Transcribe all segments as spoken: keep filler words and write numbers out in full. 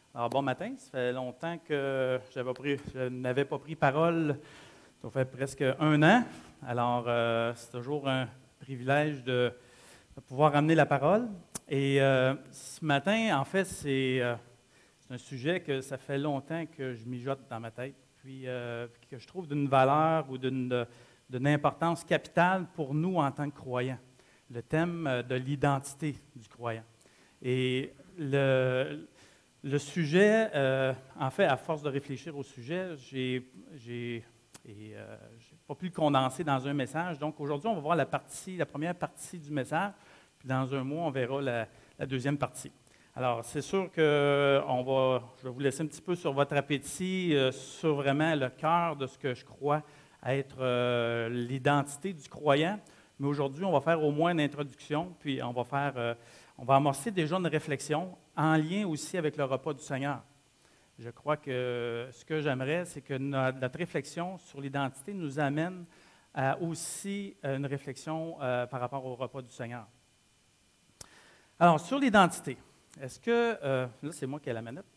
Alors, bon matin, ça fait longtemps que j'avais pris, je n'avais pas pris parole, ça fait presque un an. Alors, euh, c'est toujours un privilège de, de pouvoir amener la parole. Et euh, ce matin, en fait, c'est, euh, c'est un sujet que ça fait longtemps que je mijote dans ma tête, puis euh, que je trouve d'une valeur ou d'une, d'une importance capitale pour nous en tant que croyants. Le thème de l'identité du croyant. Et le... Le sujet, euh, en fait, à force de réfléchir au sujet, j'ai j'ai, et, euh, j'ai pas pu le condenser dans un message. Donc aujourd'hui, on va voir la partie, la première partie du message, puis dans un mois, on verra la, la deuxième partie. Alors, c'est sûr que on va, je vais vous laisser un petit peu sur votre appétit, euh, sur vraiment le cœur de ce que je crois être euh, l'identité du croyant. Mais aujourd'hui, on va faire au moins une introduction, puis on va faire, euh, on va amorcer déjà une réflexion en lien aussi avec le repas du Seigneur. Je crois que ce que j'aimerais, c'est que notre, notre réflexion sur l'identité nous amène à aussi une réflexion euh, par rapport au repas du Seigneur. Alors, sur l'identité, est-ce que, euh, là c'est moi qui ai la manette,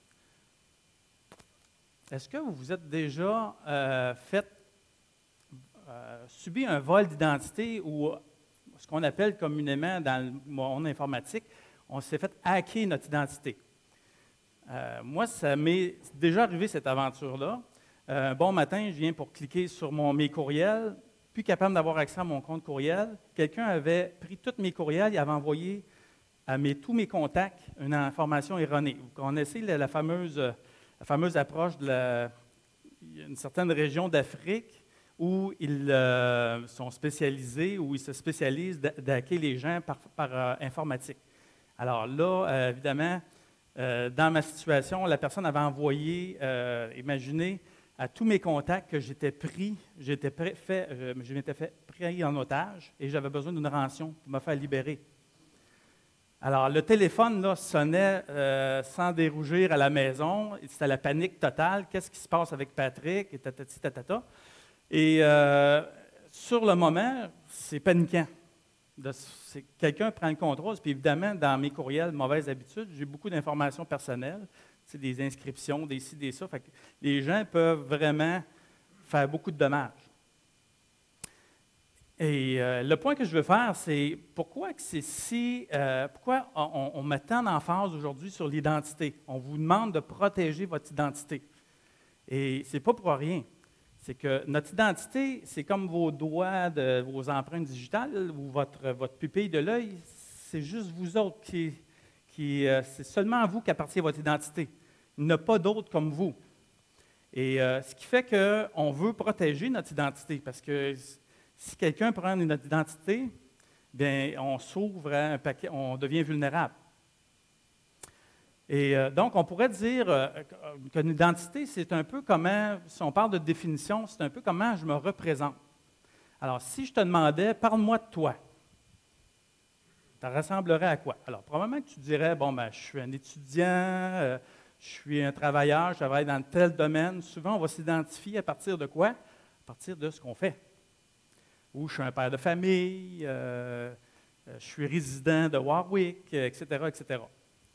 est-ce que vous vous êtes déjà euh, fait, euh, subi un vol d'identité ou ce qu'on appelle communément dans le monde informatique, on s'est fait hacker notre identité. Euh, moi, ça m'est déjà arrivé cette aventure-là. Euh, un bon matin, je viens pour cliquer sur mon, mes courriels, plus capable d'avoir accès à mon compte courriel. Quelqu'un avait pris tous mes courriels et avait envoyé à mes, tous mes contacts une information erronée. Vous connaissez la, la, fameuse, la fameuse approche de la, une certaine région d'Afrique où ils euh, sont spécialisés, où ils se spécialisent d'hacker les gens par, par euh, informatique. Alors là, euh, évidemment, euh, dans ma situation, la personne avait envoyé, euh, imaginez, à tous mes contacts que j'étais pris, j'étais prêt, fait, euh, je m'étais fait pris en otage et j'avais besoin d'une rançon pour me faire libérer. Alors, le téléphone là, sonnait euh, sans dérougir à la maison. C'était la panique totale. Qu'est-ce qui se passe avec Patrick? Et tatati, tatata. Et euh, sur le moment, c'est paniquant. De, c'est, quelqu'un prend le contrôle. Puis évidemment, dans mes courriels, mauvaise habitude, j'ai beaucoup d'informations personnelles, des inscriptions, des ci, des ça. Fait que les gens peuvent vraiment faire beaucoup de dommages. Et euh, le point que je veux faire, c'est pourquoi que c'est si, euh, pourquoi on, on met tant d'emphase aujourd'hui sur l'identité. On vous demande de protéger votre identité. Et c'est pas pour rien. C'est que notre identité, c'est comme vos doigts, de, vos empreintes digitales ou votre, votre pupille de l'œil, c'est juste vous autres qui, qui euh, c'est seulement à vous qu'appartient votre identité. Il n'y en a pas d'autres comme vous. Et euh, ce qui fait qu'on veut protéger notre identité, parce que si quelqu'un prend notre identité, bien, on s'ouvre à un paquet, on devient vulnérable. Et euh, donc, on pourrait dire euh, qu'une identité, c'est un peu comment, si on parle de définition, c'est un peu comment je me représente. Alors, si je te demandais, parle-moi de toi, ça ressemblerait à quoi? Alors, probablement que tu dirais, bon, ben, je suis un étudiant, euh, je suis un travailleur, je travaille dans tel domaine. Souvent, on va s'identifier à partir de quoi? À partir de ce qu'on fait. Ou je suis un père de famille, euh, je suis résident de Warwick, et cetera, et cetera.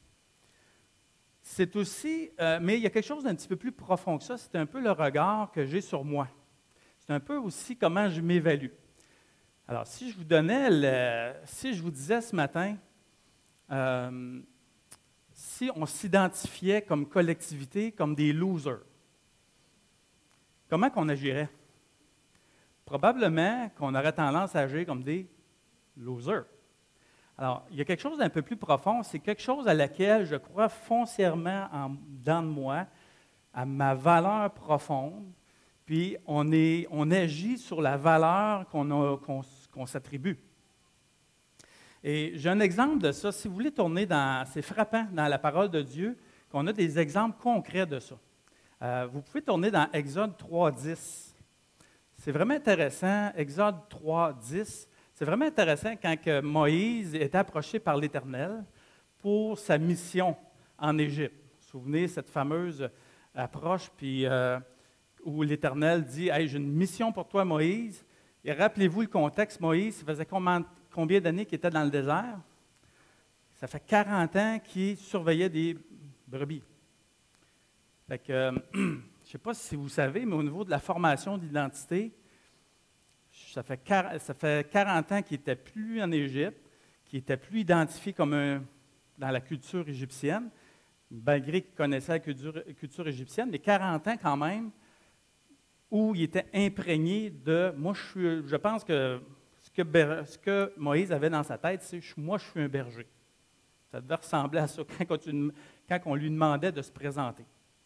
C'est aussi, euh, mais il y a quelque chose d'un petit peu plus profond que ça, c'est un peu le regard que j'ai sur moi. C'est un peu aussi comment je m'évalue. Alors, si je vous donnais, le, si je vous disais ce matin, euh, si on s'identifiait comme collectivité, comme des losers, comment qu'on agirait? Probablement qu'on aurait tendance à agir comme des losers. Alors, il y a quelque chose d'un peu plus profond, c'est quelque chose à laquelle je crois foncièrement en dedans de moi, à ma valeur profonde, puis on, est, on agit sur la valeur qu'on, a, qu'on, qu'on s'attribue. Et j'ai un exemple de ça. Si vous voulez tourner dans, c'est frappant dans la parole de Dieu, qu'on a des exemples concrets de ça. Euh, vous pouvez tourner dans Exode trois, dix. C'est vraiment intéressant, Exode trois, dix. C'est vraiment intéressant quand que Moïse est approché par l'Éternel pour sa mission en Égypte. Vous vous souvenez, cette fameuse approche puis, euh, où l'Éternel dit « Hey, j'ai une mission pour toi, Moïse. » Et rappelez-vous le contexte, Moïse, ça faisait combien, combien d'années qu'il était dans le désert? Ça fait quarante ans qu'il surveillait des brebis. Fait que, euh, je ne sais pas si vous savez, mais au niveau de la formation d'identité, ça fait, ça fait quarante ans qu'il n'était plus en Égypte, qu'il n'était plus identifié comme un, dans la culture égyptienne, malgré qu'il connaissait la culture, culture égyptienne, mais quarante ans quand même, où il était imprégné de, moi je suis, je pense que ce que, ce que Moïse avait dans sa tête, c'est, moi je suis un berger. Ça devait ressembler à ça quand on, quand on lui demandait de se présenter.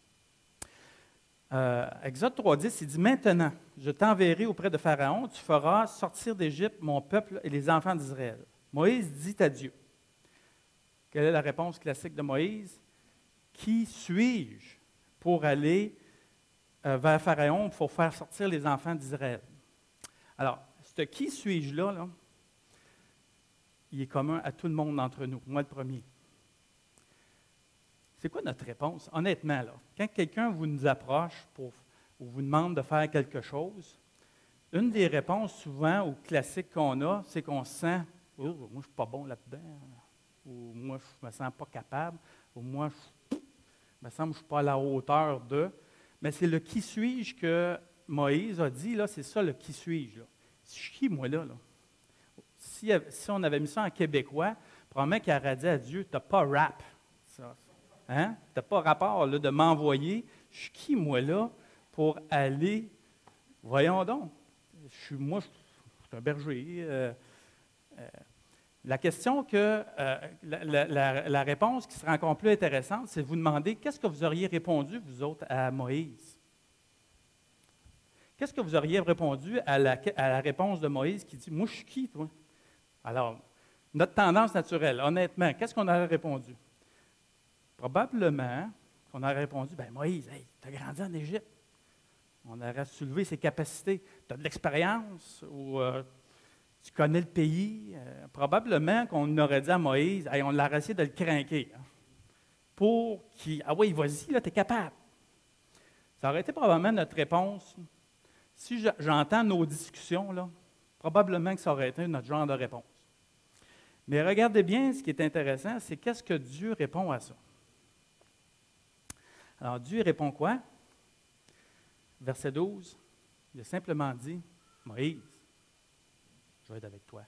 Euh, Exode trois dix, il dit « Maintenant, je t'enverrai auprès de Pharaon, tu feras sortir d'Égypte mon peuple et les enfants d'Israël. » Moïse dit à Dieu. Quelle est la réponse classique de Moïse? « Qui suis-je pour aller euh, vers Pharaon pour faire sortir les enfants d'Israël? » Alors, ce « qui suis-je-là », là, il est commun à tout le monde d'entre nous, moi le premier. C'est quoi notre réponse? Honnêtement, là, quand quelqu'un vous nous approche pour, ou vous demande de faire quelque chose, une des réponses souvent ou classiques qu'on a, c'est qu'on se sent « Oh, moi je ne suis pas bon là-dedans » ou « Moi je ne me sens pas capable » ou « Moi je me semble que je ne suis pas à la hauteur de ». Mais c'est le « qui suis-je » que Moïse a dit, là, c'est ça le « qui suis-je ». Là. Je suis qui, moi, là? là? Si, si on avait mis ça en québécois, probablement qu'il aurait dit à Dieu « Tu n'as pas rap ». Hein? Tu n'as pas rapport là, de m'envoyer. Je suis qui, moi, là, pour aller? Voyons donc. Je suis, moi, je suis un berger. Euh, euh, la question que, euh, la, la, la, la réponse qui sera encore plus intéressante, c'est de vous demander qu'est-ce que vous auriez répondu, vous autres, à Moïse? Qu'est-ce que vous auriez répondu à la, à la réponse de Moïse qui dit « Moi, je suis qui, toi? » Alors, notre tendance naturelle, honnêtement, qu'est-ce qu'on aurait répondu? Probablement qu'on aurait répondu, « Bien, Moïse, hey, tu as grandi en Égypte. » On aurait soulevé ses capacités. Tu as de l'expérience ou euh, tu connais le pays. Euh, probablement qu'on aurait dit à Moïse, hey, on l'aurait essayé de le craquer. Hein, pour qu'il, ah oui, vas-y, là, tu es capable. Ça aurait été probablement notre réponse. Si j'entends nos discussions, là, probablement que ça aurait été notre genre de réponse. Mais regardez bien, ce qui est intéressant, c'est qu'est-ce que Dieu répond à ça. Alors, Dieu répond quoi? Verset douze, il a simplement dit, « Moïse, je vais être avec toi. »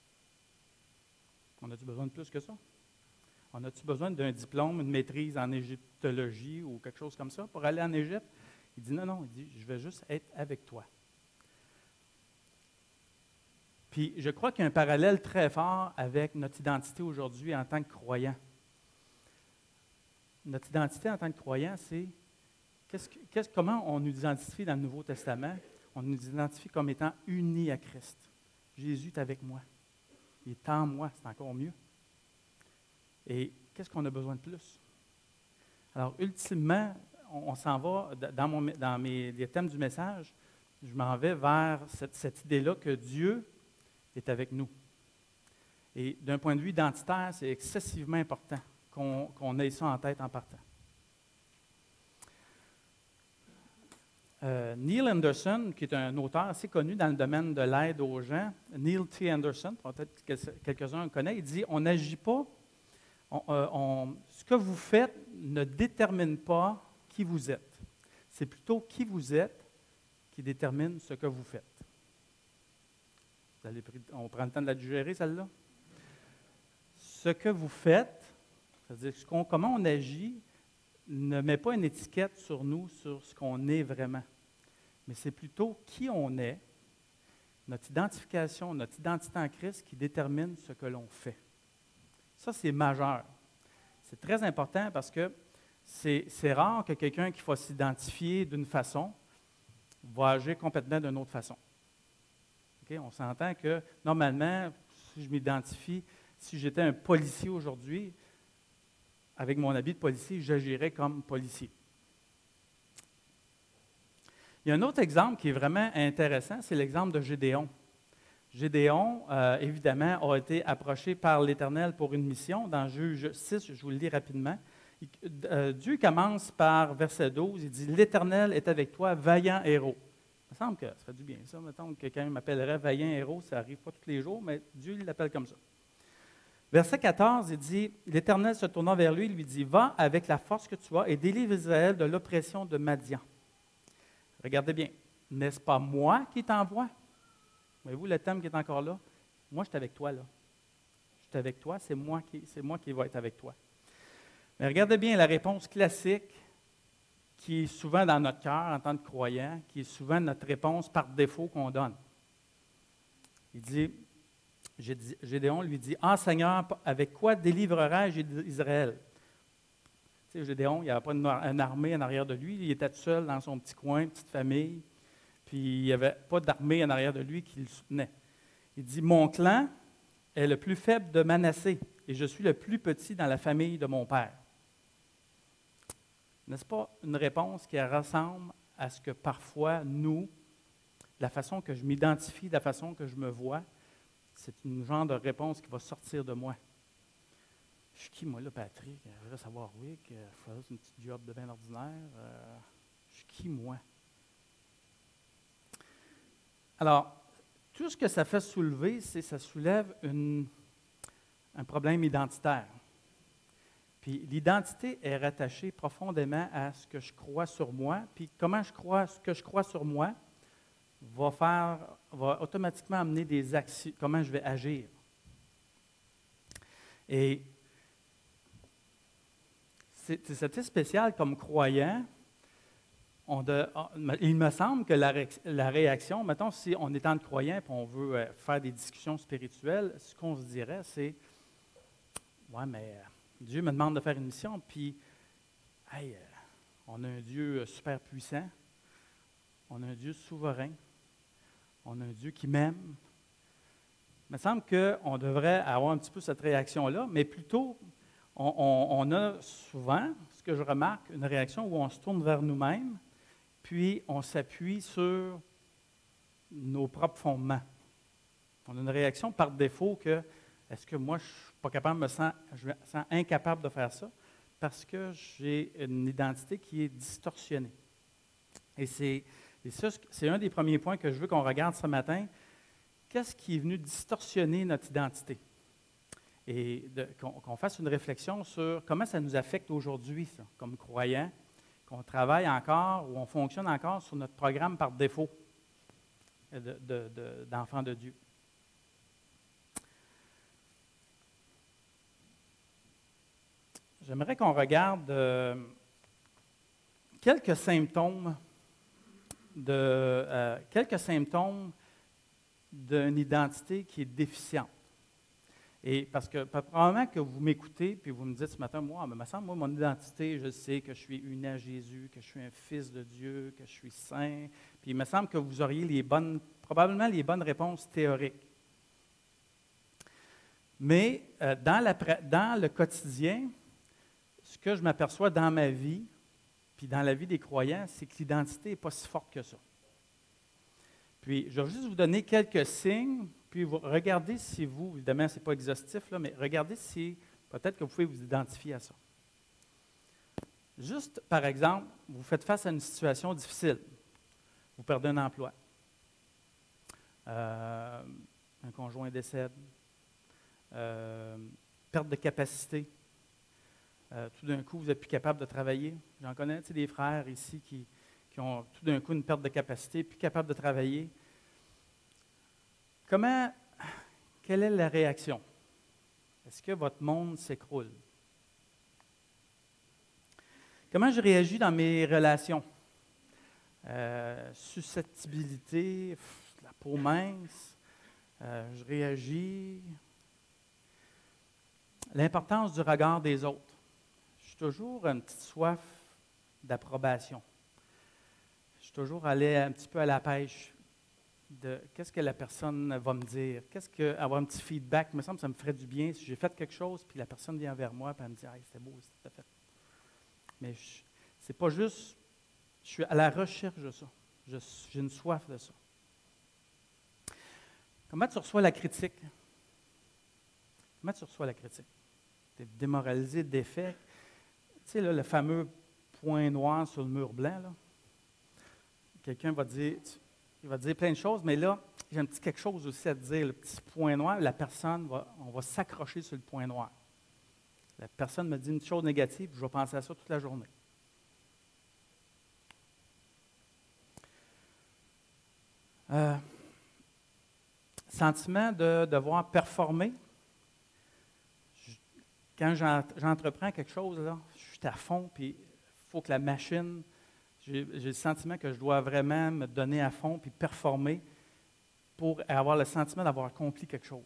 On a-tu besoin de plus que ça? On a-tu besoin d'un diplôme, une maîtrise en égyptologie ou quelque chose comme ça pour aller en Égypte? Il dit, non, non, il dit, je vais juste être avec toi. Puis, je crois qu'il y a un parallèle très fort avec notre identité aujourd'hui en tant que croyant. Notre identité en tant que croyant, c'est qu'est-ce que, qu'est-ce, comment on nous identifie dans le Nouveau Testament? On nous identifie comme étant unis à Christ. Jésus est avec moi. Il est en moi, c'est encore mieux. Et qu'est-ce qu'on a besoin de plus? Alors, ultimement, on, on s'en va, dans, mon, dans mes, les thèmes du message, je m'en vais vers cette, cette idée-là que Dieu est avec nous. Et d'un point de vue identitaire, c'est excessivement important qu'on, qu'on ait ça en tête en partant. Euh, Neil Anderson, qui est un auteur assez connu dans le domaine de l'aide aux gens, Neil T. Anderson, peut-être que quelques-uns le connaissent, il dit « On n'agit pas, on, euh, on, ce que vous faites ne détermine pas qui vous êtes. C'est plutôt qui vous êtes qui détermine ce que vous faites. » Vous allez, on prend le temps de la digérer, celle-là? Ce que vous faites, c'est-à-dire ce qu'on, comment on agit, ne met pas une étiquette sur nous, sur ce qu'on est vraiment. Mais c'est plutôt qui on est, notre identification, notre identité en Christ qui détermine ce que l'on fait. Ça, c'est majeur. C'est très important parce que c'est, c'est rare que quelqu'un qui va s'identifier d'une façon va agir complètement d'une autre façon. Okay? On s'entend que, normalement, si je m'identifie, si j'étais un policier aujourd'hui, avec mon habit de policier, j'agirais comme policier. Il y a un autre exemple qui est vraiment intéressant, c'est l'exemple de Gédéon. Gédéon, euh, évidemment, a été approché par l'Éternel pour une mission. Dans Juge six, je vous le lis rapidement. Il, euh, Dieu commence par verset douze, il dit « L'Éternel est avec toi, vaillant héros ». Il me semble que ça ferait du bien, ça. Mettons que quelqu'un m'appellerait vaillant héros, ça n'arrive pas tous les jours, mais Dieu l'appelle comme ça. Verset quatorze, il dit, l'Éternel se tournant vers lui, il lui dit, « Va avec la force que tu as et délivre Israël de l'oppression de Madian. » Regardez bien, n'est-ce pas moi qui t'envoie? Voyez-vous le thème qui est encore là? Moi, je suis avec toi, là. Je suis avec toi, c'est moi qui, c'est moi qui vais être avec toi. Mais regardez bien la réponse classique qui est souvent dans notre cœur en tant que croyant, qui est souvent notre réponse par défaut qu'on donne. Il dit, Gédéon lui dit, « Ah Seigneur, avec quoi délivrerai-je Israël? » Tu sais, Gédéon, il n'y avait pas une, une armée en arrière de lui, il était tout seul dans son petit coin, petite famille, puis il n'y avait pas d'armée en arrière de lui qui le soutenait. Il dit, « Mon clan est le plus faible de Manassé, et je suis le plus petit dans la famille de mon père. » N'est-ce pas une réponse qui ressemble à ce que parfois, nous, la façon que je m'identifie, la façon que je me vois, c'est une genre de réponse qui va sortir de moi. Je suis qui, moi, là, Patrick? Je voudrais savoir, oui, que je faisais une petite job de bien ordinaire. Euh, je suis qui, moi? Alors, tout ce que ça fait soulever, c'est que ça soulève une, un problème identitaire. Puis l'identité est rattachée profondément à ce que je crois sur moi. Puis comment je crois, ce que je crois sur moi va faire, va automatiquement amener des actions, comment je vais agir. Et c'est, c'est assez spécial comme croyant. On de, il me semble que la, la réaction, mettons, si on est en croyant et on veut faire des discussions spirituelles, ce qu'on se dirait, c'est « Ouais, mais Dieu me demande de faire une mission, puis hey, on a un Dieu super puissant, on a un Dieu souverain, on a un Dieu qui m'aime. » Il me semble qu'on devrait avoir un petit peu cette réaction-là, mais plutôt, on, on, on a souvent, ce que je remarque, une réaction où on se tourne vers nous-mêmes, puis on s'appuie sur nos propres fondements. On a une réaction par défaut que, est-ce que moi, je ne suis pas capable, me sens, je me sens incapable de faire ça, parce que j'ai une identité qui est distorsionnée. Et c'est, et ça, c'est un des premiers points que je veux qu'on regarde ce matin. Qu'est-ce qui est venu distorsionner notre identité? Et de, qu'on, qu'on fasse une réflexion sur comment ça nous affecte aujourd'hui, ça, comme croyants, qu'on travaille encore ou on fonctionne encore sur notre programme par défaut de, de, de, d'enfants de Dieu. J'aimerais qu'on regarde euh, quelques symptômes de euh, quelques symptômes d'une identité qui est déficiente. Et parce que probablement que vous m'écoutez, puis vous me dites ce matin, moi, mais me semble, moi, mon identité, je sais que je suis uni à Jésus, que je suis un fils de Dieu, que je suis saint. Puis il me semble que vous auriez les bonnes, probablement les bonnes réponses théoriques. Mais euh, dans, la, dans le quotidien, ce que je m'aperçois dans ma vie, puis dans la vie des croyants, c'est que l'identité n'est pas si forte que ça. Puis, je vais juste vous donner quelques signes, puis vous regardez si vous, évidemment, ce n'est pas exhaustif, là, mais regardez si peut-être que vous pouvez vous identifier à ça. Juste, par exemple, vous faites face à une situation difficile. Vous perdez un emploi. Euh, un conjoint décède. Euh, perte de capacité. Euh, tout d'un coup, vous n'êtes plus capable de travailler. J'en connais, tu sais, des frères ici qui, qui ont tout d'un coup une perte de capacité, plus capable de travailler. Comment, quelle est la réaction? Est-ce que votre monde s'écroule? Comment je réagis dans mes relations? Euh, susceptibilité, pff, la peau mince, euh, je réagis. L'importance du regard des autres. Je suis toujours une petite soif d'approbation. Je suis toujours allé un petit peu à la pêche de qu'est-ce que la personne va me dire, qu'est-ce que avoir un petit feedback, il me semble que ça me ferait du bien si j'ai fait quelque chose puis la personne vient vers moi et elle me dit hey, c'était beau ce que tu as fait. Mais je, c'est pas juste, je suis à la recherche de ça. Je, j'ai une soif de ça. Comment tu reçois la critique? Comment tu reçois la critique? Tu es démoralisé, défait. Tu sais, là, le fameux point noir sur le mur blanc, là. Quelqu'un va dire, il va dire plein de choses, mais là, j'ai un petit quelque chose aussi à te dire, le petit point noir, la personne, va, on va s'accrocher sur le point noir. La personne me dit une chose négative, je vais penser à ça toute la journée. Euh, sentiment de devoir performer. Je, quand j'entreprends quelque chose, là, je suis à fond, puis il faut que la machine, j'ai, j'ai le sentiment que je dois vraiment me donner à fond, puis performer pour avoir le sentiment d'avoir accompli quelque chose.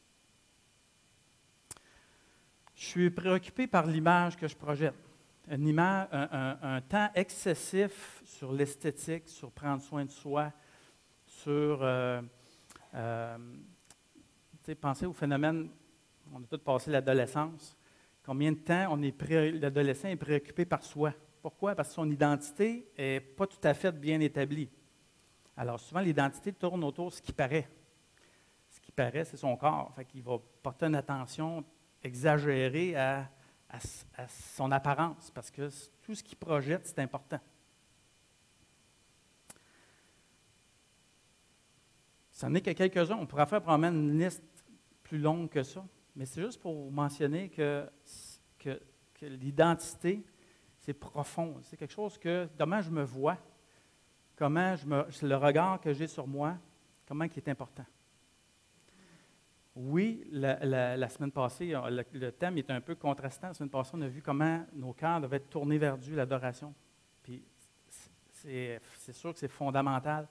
Je suis préoccupé par l'image que je projette. Une image, un, un, un temps excessif sur l'esthétique, sur prendre soin de soi, sur, euh, euh, pensez au phénomène, on a tous passé l'adolescence, combien de temps on est pré, l'adolescent est préoccupé par soi. Pourquoi? Parce que son identité n'est pas tout à fait bien établie. Alors souvent, l'identité tourne autour de ce qui paraît. Ce qui paraît, c'est son corps. Fait qu'il va porter une attention exagérée à, à, à son apparence, parce que tout ce qu'il projette, c'est important. Ce n'est que quelques-uns. On pourra faire probablement une liste plus longue que ça, mais c'est juste pour mentionner que, que, que l'identité, c'est profond. C'est quelque chose que, comment je me vois, comment je me, le regard que j'ai sur moi, comment il est important. Oui, la, la, la semaine passée, le, le thème est un peu contrastant. La semaine passée, on a vu comment nos cœurs devaient être tournés vers Dieu, l'adoration. Puis, c'est, c'est sûr que c'est fondamental.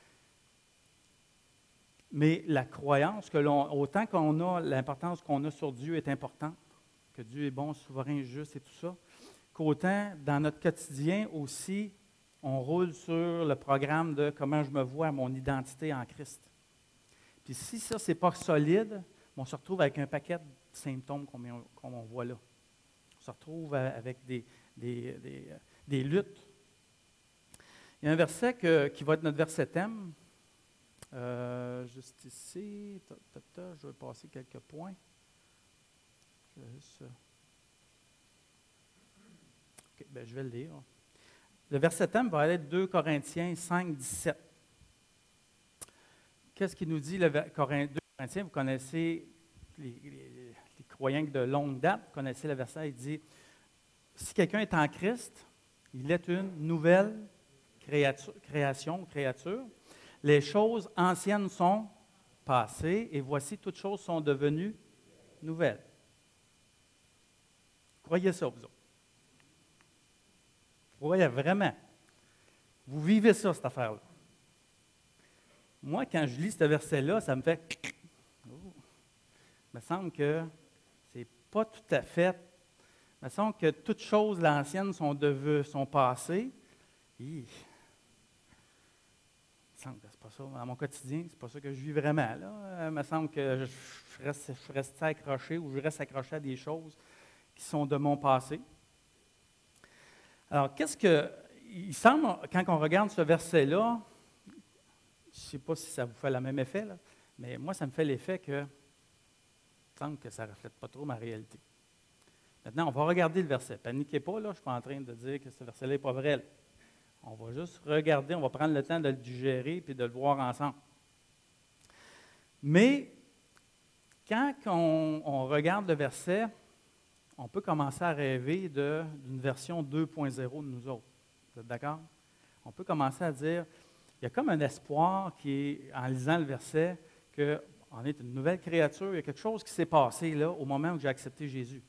Mais la croyance, que l'on, autant qu'on a, l'importance qu'on a sur Dieu est importante, que Dieu est bon, souverain, juste et tout ça, qu'autant dans notre quotidien aussi, on roule sur le programme de comment je me vois, mon identité en Christ. Puis si ça, ce n'est pas solide, on se retrouve avec un paquet de symptômes comme on, comme on voit là. On se retrouve avec des, des, des, des luttes. Il y a un verset que, qui va être notre verset thème. Euh, juste ici, ta, ta, ta, je vais passer quelques points. Je vais, juste, okay, ben, je vais le lire. Le verset thème va être deux Corinthiens cinq, dix-sept. Qu'est-ce qu'il nous dit, le deux Corinthiens? Vous connaissez les, les, les croyants de longue date, vous connaissez le verset, il dit, si quelqu'un est en Christ, il est une nouvelle créature, création, créature. Les choses anciennes sont passées et voici, toutes choses sont devenues nouvelles. Croyez ça, vous autres. Croyez vraiment. Vous vivez ça, cette affaire-là. Moi, quand je lis ce verset-là, ça me fait... Oh, il me semble que c'est pas tout à fait... Il me semble que toutes choses l'ancienne sont, devenues, sont passées. Hi. Il me semble que c'est pas ça. Dans mon quotidien, c'est pas ça que je vis vraiment. Là. Il me semble que je reste, je reste accroché ou je reste accroché à des choses qui sont de mon passé. Alors, qu'est-ce que... Il semble, quand on regarde ce verset-là, je ne sais pas si ça vous fait le même effet, là, mais moi, ça me fait l'effet que il semble que ça ne reflète pas trop ma réalité. Maintenant, on va regarder le verset. Paniquez pas, là, je ne suis pas en train de dire que ce verset-là n'est pas vrai. Là. On va juste regarder, on va prendre le temps de le digérer et de le voir ensemble. Mais, quand on, on regarde le verset, on peut commencer à rêver de, d'une version deux point zéro de nous autres. Vous êtes d'accord? On peut commencer à dire, il y a comme un espoir qui est, en lisant le verset, qu'on est une nouvelle créature, il y a quelque chose qui s'est passé là au moment où j'ai accepté Jésus.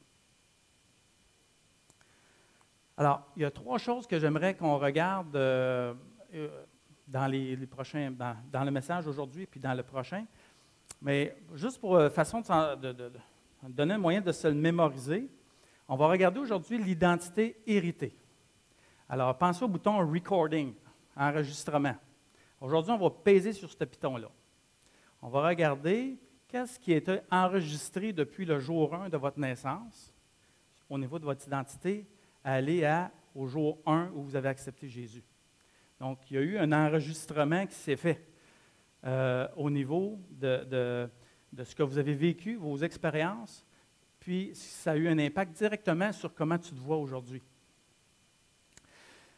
Alors, il y a trois choses que j'aimerais qu'on regarde euh, dans, les, les prochains, dans, dans le message aujourd'hui puis dans le prochain. Mais juste pour euh, façon de, de, de, de donner un moyen de se le mémoriser, on va regarder aujourd'hui l'identité héritée. Alors, pensez au bouton « Recording », enregistrement. Aujourd'hui, on va peser sur ce piton-là. On va regarder qu'est-ce qui a été enregistré depuis le jour un de votre naissance, au niveau de votre identité, à aller à, au jour un où vous avez accepté Jésus. Donc, il y a eu un enregistrement qui s'est fait euh, au niveau de, de, de ce que vous avez vécu, vos expériences, puis ça a eu un impact directement sur comment tu te vois aujourd'hui.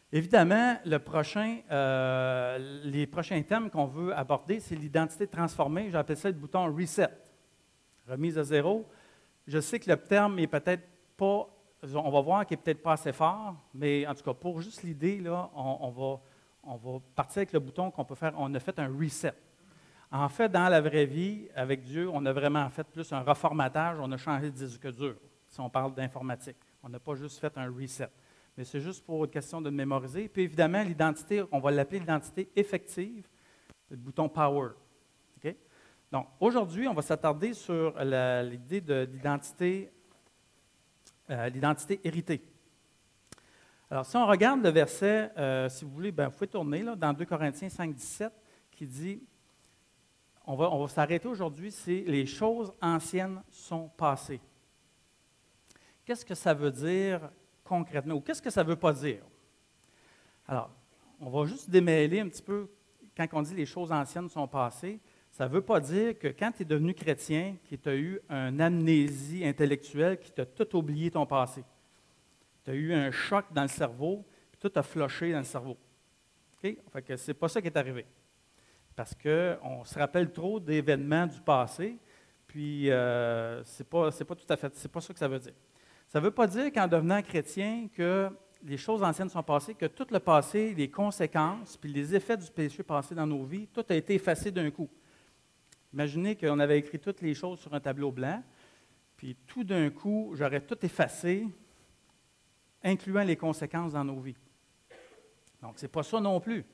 Évidemment, le prochain, euh, les prochains thèmes qu'on veut aborder, c'est l'identité transformée. J'appelle ça le bouton Reset, remise à zéro. Je sais que le terme est peut-être pas, on va voir qu'il n'est peut-être pas assez fort, mais en tout cas, pour juste l'idée, là, on, on, va, on va partir avec le bouton qu'on peut faire. On a fait un reset. En fait, dans la vraie vie, avec Dieu, on a vraiment fait plus un reformatage, on a changé de disque dur, si on parle d'informatique. On n'a pas juste fait un reset. Mais c'est juste pour une question de mémoriser. Puis évidemment, l'identité, on va l'appeler l'identité effective, le bouton Power. Okay? Donc, aujourd'hui, on va s'attarder sur la, l'idée de l'identité, euh, l'identité héritée. Alors, si on regarde le verset, euh, si vous voulez, ben, vous pouvez tourner là, dans deux Corinthiens cinq, dix-sept, qui dit, on va, on va s'arrêter aujourd'hui, c'est « Les choses anciennes sont passées ». Qu'est-ce que ça veut dire concrètement, ou qu'est-ce que ça ne veut pas dire? Alors, on va juste démêler un petit peu, quand on dit les choses anciennes sont passées, ça ne veut pas dire que quand tu es devenu chrétien, que tu as eu une amnésie intellectuelle, qui t'a tout oublié ton passé. Tu as eu un choc dans le cerveau, puis tout a floché dans le cerveau. Okay? Fait que ce n'est pas ça qui est arrivé. Parce qu'on se rappelle trop d'événements du passé, puis euh, ce n'est pas, c'est pas tout à fait, c'est pas ça que ça veut dire. Ça ne veut pas dire qu'en devenant chrétien, que les choses anciennes sont passées, que tout le passé, les conséquences, puis les effets du péché passé dans nos vies, tout a été effacé d'un coup. Imaginez qu'on avait écrit toutes les choses sur un tableau blanc, puis tout d'un coup, j'aurais tout effacé, incluant les conséquences dans nos vies. Donc, ce n'est pas ça non plus.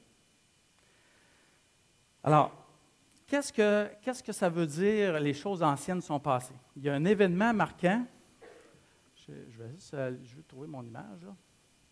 Alors, qu'est-ce que, qu'est-ce que ça veut dire les choses anciennes sont passées? Il y a un événement marquant. Je, je vais juste je vais trouver mon image. Là.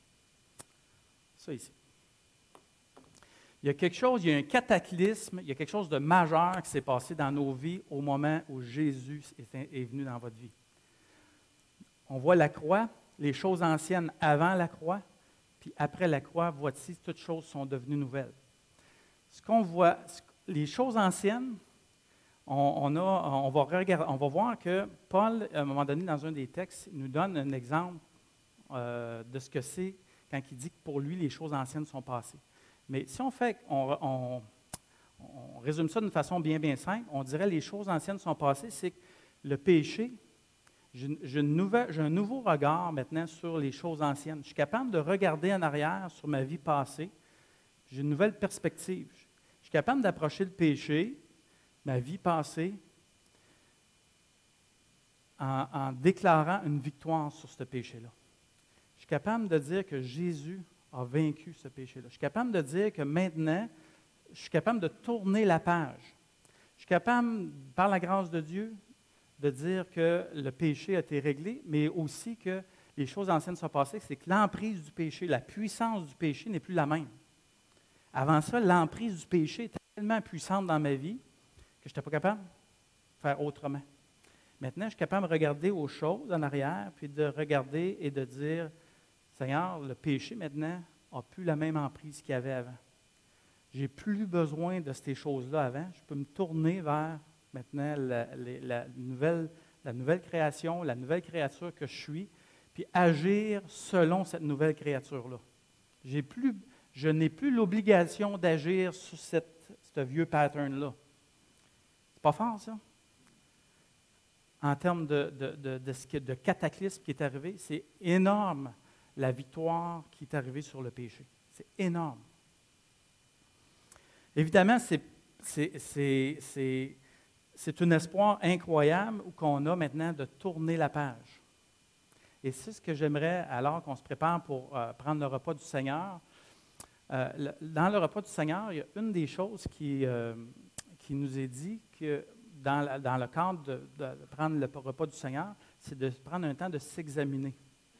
Ça ici. Il y a quelque chose, il y a un cataclysme, il y a quelque chose de majeur qui s'est passé dans nos vies au moment où Jésus est, est venu dans votre vie. On voit la croix, les choses anciennes avant la croix, puis après la croix, voici, toutes choses sont devenues nouvelles. Ce qu'on voit, les choses anciennes, on, on, a, on, va regarder, on va voir que Paul, à un moment donné, dans un des textes, nous donne un exemple euh, de ce que c'est quand il dit que pour lui, les choses anciennes sont passées. Mais si on fait, on, on, on résume ça d'une façon bien, bien simple, on dirait les choses anciennes sont passées, c'est que le péché, j'ai, j'ai, une nouvelle, j'ai un nouveau regard maintenant sur les choses anciennes. Je suis capable de regarder en arrière sur ma vie passée. J'ai une nouvelle perspective. Je suis capable d'approcher le péché, ma vie passée, en, en déclarant une victoire sur ce péché-là. Je suis capable de dire que Jésus a vaincu ce péché-là. Je suis capable de dire que maintenant, je suis capable de tourner la page. Je suis capable, par la grâce de Dieu, de dire que le péché a été réglé, mais aussi que les choses anciennes sont passées, c'est que l'emprise du péché, la puissance du péché n'est plus la même. Avant ça, l'emprise du péché était tellement puissante dans ma vie que je n'étais pas capable de faire autrement. Maintenant, je suis capable de regarder aux choses en arrière, puis de regarder et de dire, Seigneur, le péché maintenant n'a plus la même emprise qu'il y avait avant. Je n'ai plus besoin de ces choses-là avant. Je peux me tourner vers maintenant la, la, la, nouvelle, la nouvelle création, la nouvelle créature que je suis, puis agir selon cette nouvelle créature-là. J'ai plus... Je n'ai plus l'obligation d'agir sur cette, ce vieux pattern-là. C'est pas fort, ça? En termes de, de, de, de, de, de cataclysme qui est arrivé, c'est énorme la victoire qui est arrivée sur le péché. C'est énorme. Évidemment, c'est, c'est, c'est, c'est, c'est un espoir incroyable qu'on a maintenant de tourner la page. Et c'est ce que j'aimerais, alors qu'on se prépare pour euh, prendre le repas du Seigneur. Euh, dans le repas du Seigneur, il y a une des choses qui, euh, qui nous est dit que dans, la, dans le cadre de, de prendre le repas du Seigneur, c'est de prendre un temps de s'examiner.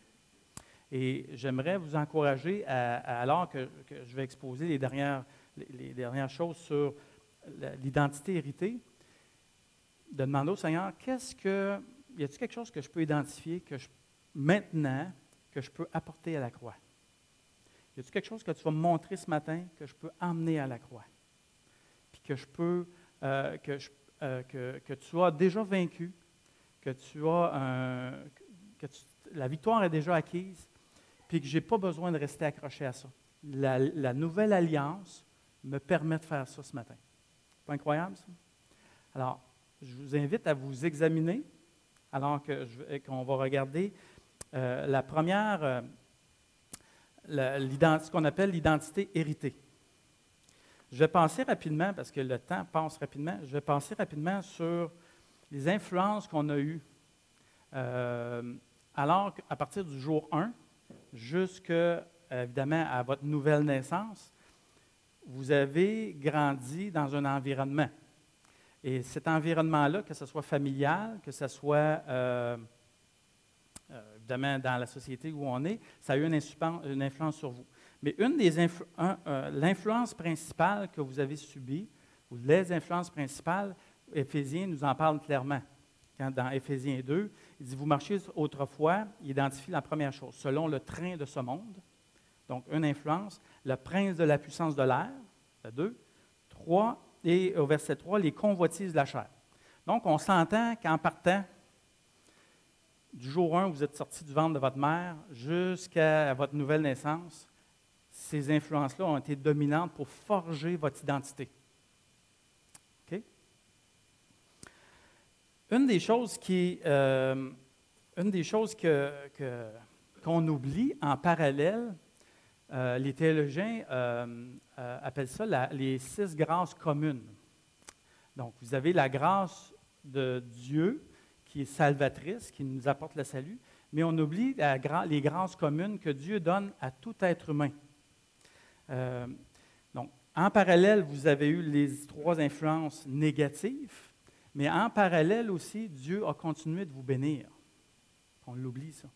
Et j'aimerais vous encourager, à, à, alors que, que je vais exposer les dernières, les, les dernières choses sur la, l'identité héritée, de demander au Seigneur, qu'est-ce que, y a-t-il quelque chose que je peux identifier que je, maintenant que je peux apporter à la croix? Y a-t-il quelque chose que tu vas me montrer ce matin que je peux emmener à la croix? Puis que je peux, euh, que, je, euh, que, que tu as déjà vaincu, que tu as un, que tu, la victoire est déjà acquise, puis que je n'ai pas besoin de rester accroché à ça. la, la nouvelle alliance me permet de faire ça ce matin. Pas incroyable, ça? Alors, je vous invite à vous examiner, alors que je, qu'on va regarder euh, la première, euh, la, ce qu'on appelle l'identité héritée. Je vais passer rapidement, parce que le temps passe rapidement, je vais passer rapidement sur les influences qu'on a eues. Euh, alors qu'à partir du jour un, jusqu'à, évidemment, à votre nouvelle naissance, vous avez grandi dans un environnement. Et cet environnement-là, que ce soit familial, que ce soit, euh, euh, évidemment, dans la société où on est, ça a eu une, une influence sur vous. Mais une des influ- un, euh, l'influence principale que vous avez subie, ou les influences principales, Éphésiens nous en parle clairement. Quand dans Éphésiens deux, il dit « Vous marchiez autrefois », il identifie la première chose, selon le train de ce monde. Donc, une influence, le prince de la puissance de l'air, c'est deux. Trois, et au verset trois, les convoitises de la chair. Donc, on s'entend qu'en partant, du jour un, vous êtes sorti du ventre de votre mère jusqu'à votre nouvelle naissance, ces influences-là ont été dominantes pour forger votre identité. OK? Une des choses, qui, euh, une des choses que, que, qu'on oublie en parallèle, euh, les théologiens euh, euh, appellent ça la, les six grâces communes. Donc, vous avez la grâce de Dieu qui est salvatrice, qui nous apporte le salut, mais on oublie la, les grâces communes que Dieu donne à tout être humain. Euh, donc, en parallèle, vous avez eu les trois influences négatives, mais en parallèle aussi, Dieu a continué de vous bénir. On l'oublie, ça.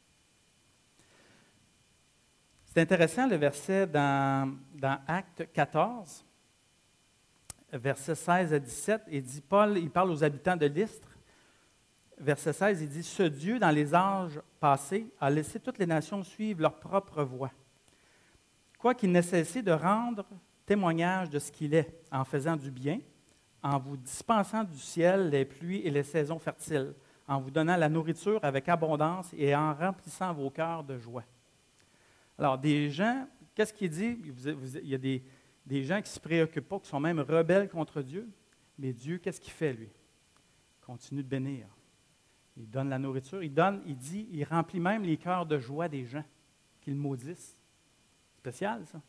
C'est intéressant, le verset dans, dans Actes quatorze, versets seize à dix-sept, il dit, Paul, il parle aux habitants de Lystre, verset seize, il dit « Ce Dieu, dans les âges passés, a laissé toutes les nations suivre leur propre voie. Quoiqu'il n'ait cessé de rendre témoignage de ce qu'il est, en faisant du bien, en vous dispensant du ciel les pluies et les saisons fertiles, en vous donnant la nourriture avec abondance et en remplissant vos cœurs de joie. » Alors, des gens, qu'est-ce qu'il dit? Il y a des, des gens qui ne se préoccupent pas, qui sont même rebelles contre Dieu, mais Dieu, qu'est-ce qu'il fait, lui? Il continue de bénir. Il donne la nourriture, il donne, il dit, il remplit même les cœurs de joie des gens qui le maudissent. Spécial, ça.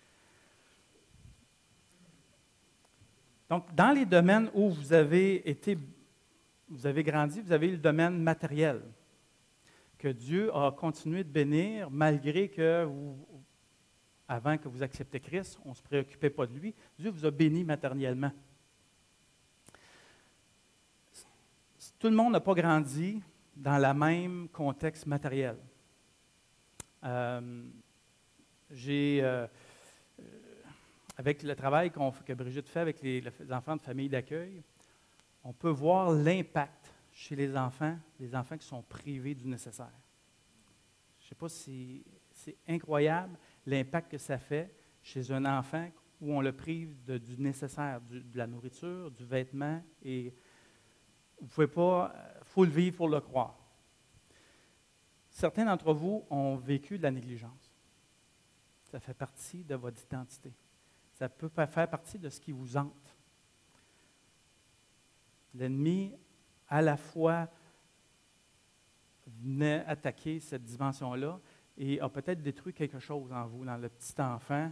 Donc, dans les domaines où vous avez été, vous avez grandi, vous avez le domaine matériel, que Dieu a continué de bénir, malgré que, vous, avant que vous acceptiez Christ, on ne se préoccupait pas de lui. Dieu vous a béni matériellement. Tout le monde n'a pas grandi dans le même contexte matériel. Euh, j'ai, euh, avec le travail qu'on, que Brigitte fait avec les, les enfants de famille d'accueil, on peut voir l'impact chez les enfants, les enfants qui sont privés du nécessaire. Je ne sais pas si c'est incroyable l'impact que ça fait chez un enfant où on le prive de, du nécessaire, du, de la nourriture, du vêtement, et vous ne pouvez pas, il faut le vivre pour le croire. Certains d'entre vous ont vécu de la négligence. Ça fait partie de votre identité. Ça peut faire partie de ce qui vous hante. L'ennemi, à la fois, venait attaquer cette dimension-là et a peut-être détruit quelque chose en vous, dans le petit enfant,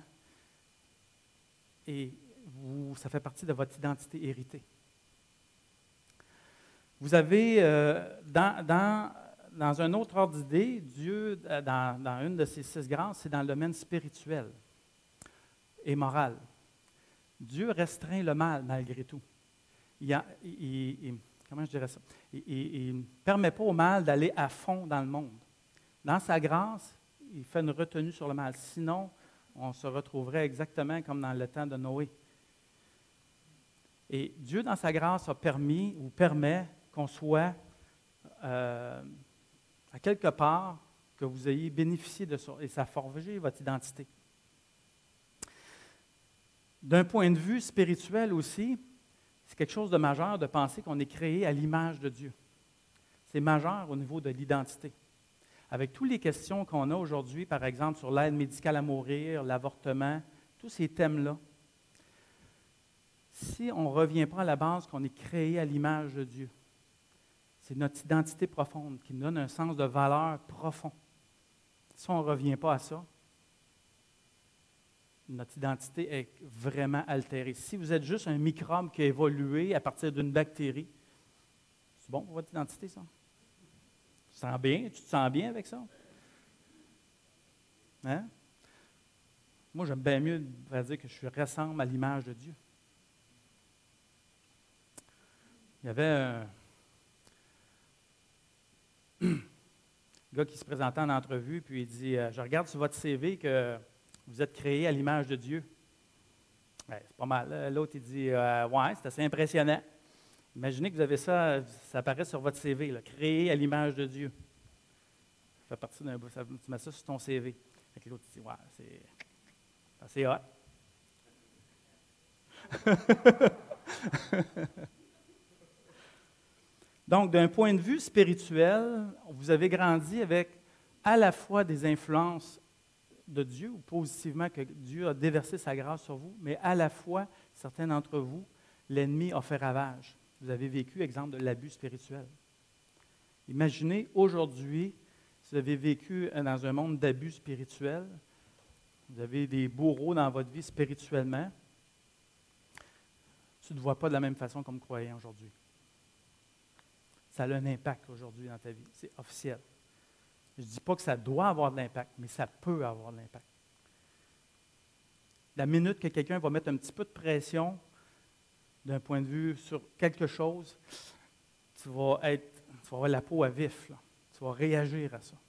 et vous, ça fait partie de votre identité héritée. Vous avez, euh, dans, dans, dans un autre ordre d'idée, Dieu, dans, dans une de ces six grâces, c'est dans le domaine spirituel et moral. Dieu restreint le mal malgré tout. Il, a, il, il comment je dirais ça? Il ne permet pas au mal d'aller à fond dans le monde. Dans sa grâce, il fait une retenue sur le mal. Sinon, on se retrouverait exactement comme dans le temps de Noé. Et Dieu, dans sa grâce, a permis ou permet qu'on soit euh, à quelque part, que vous ayez bénéficié de ça. Et ça a forgé votre identité. D'un point de vue spirituel aussi, c'est quelque chose de majeur de penser qu'on est créé à l'image de Dieu. C'est majeur au niveau de l'identité. avec toutes les questions qu'on a aujourd'hui, par exemple sur l'aide médicale à mourir, l'avortement, tous ces thèmes-là, si on ne revient pas à la base qu'on est créé à l'image de Dieu, c'est notre identité profonde qui nous donne un sens de valeur profond. Si on ne revient pas à ça, notre identité est vraiment altérée. Si vous êtes juste un microbe qui a évolué à partir d'une bactérie, c'est bon pour votre identité, ça? Tu te sens bien? Tu te sens bien avec ça? Hein? Moi, j'aime bien mieux dire que je ressemble à l'image de Dieu. Il y avait un gars qui se présentait en entrevue, puis il dit « Je regarde sur votre C V que vous êtes créé à l'image de Dieu. » Ouais, c'est pas mal. L'autre, il dit euh, « Ouais, c'est assez impressionnant. Imaginez que vous avez ça, ça apparaît sur votre C V, là, créé à l'image de Dieu. » Ça fait partie d'un bout, tu mets ça sur ton C V. Fait que l'autre, il dit « Ouais, c'est assez hot. » Donc, d'un point de vue spirituel, vous avez grandi avec à la fois des influences de Dieu, ou positivement que Dieu a déversé sa grâce sur vous, mais à la fois, certains d'entre vous, l'ennemi a fait ravage. Vous avez vécu, exemple, de l'abus spirituel. Imaginez, aujourd'hui, si vous avez vécu dans un monde d'abus spirituel, vous avez des bourreaux dans votre vie spirituellement, tu ne te vois pas de la même façon comme croyant aujourd'hui. Ça a un impact aujourd'hui dans ta vie. C'est officiel. Je ne dis pas que ça doit avoir de l'impact, mais ça peut avoir de l'impact. La minute que quelqu'un va mettre un petit peu de pression d'un point de vue sur quelque chose, tu vas être, tu vas avoir la peau à vif, là. Tu vas réagir à ça.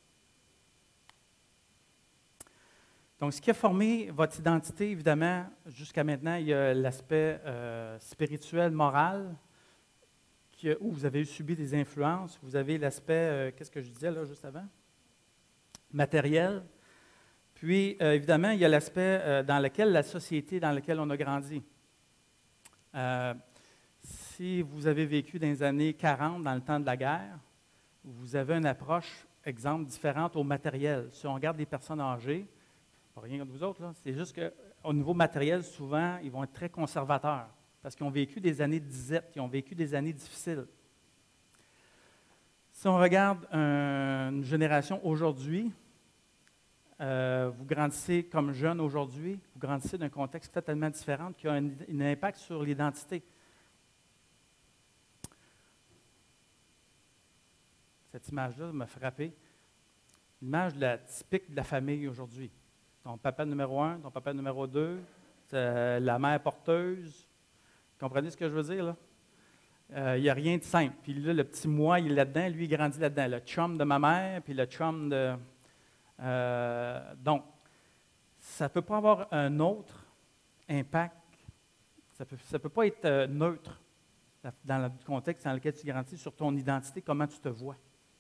Donc, ce qui a formé votre identité, évidemment, jusqu'à maintenant, il y a l'aspect euh, spirituel, moral, que, où vous avez subi des influences. Vous avez l'aspect, euh, qu'est-ce que je disais là juste avant? Matériel. Puis, euh, évidemment, il y a l'aspect euh, dans lequel la société dans laquelle on a grandi. Euh, si vous avez vécu dans les années quarante, dans le temps de la guerre, vous avez une approche, exemple, différente au matériel. Si on regarde des personnes âgées, pas rien contre vous autres, là, c'est juste qu'au niveau matériel, souvent, ils vont être très conservateurs parce qu'ils ont vécu des années de disette, ils ont vécu des années difficiles. Si on regarde un, une génération aujourd'hui, euh, vous grandissez comme jeune aujourd'hui, vous grandissez d'un contexte totalement différent qui a un, un impact sur l'identité. Cette image-là m'a frappé. L'image de la, typique de la famille aujourd'hui. Ton papa numéro un, ton papa numéro deux, euh, la mère porteuse. Vous comprenez ce que je veux dire, là? Il n'y a rien de simple. Puis là, le petit moi, il est là-dedans, lui, il grandit là-dedans. Le chum de ma mère, puis le chum de... Euh, donc, ça ne peut pas avoir un autre impact. Ça ne peut, ça peut pas être euh, neutre dans le contexte dans lequel tu grandis sur ton identité, comment tu te vois.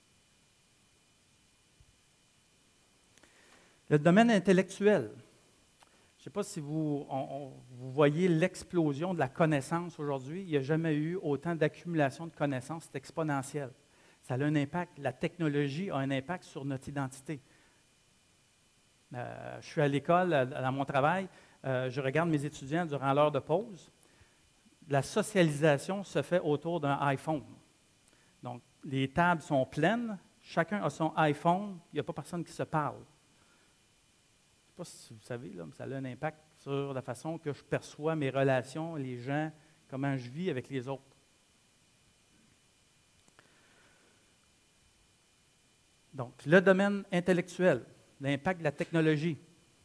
Le domaine intellectuel. Je ne sais pas si vous, on, on, vous voyez l'explosion de la connaissance aujourd'hui. Il n'y a jamais eu autant d'accumulation de connaissances. C'est exponentiel. Ça a un impact. La technologie a un impact sur notre identité. Euh, je suis à l'école, dans mon travail, euh, je regarde mes étudiants durant l'heure de pause. La socialisation se fait autour d'un iPhone. Donc, les tables sont pleines, chacun a son iPhone, il n'y a pas personne qui se parle. Je ne sais pas si vous savez, là, mais ça a un impact sur la façon que je perçois mes relations, les gens, comment je vis avec les autres. Donc, le domaine intellectuel, l'impact de la technologie.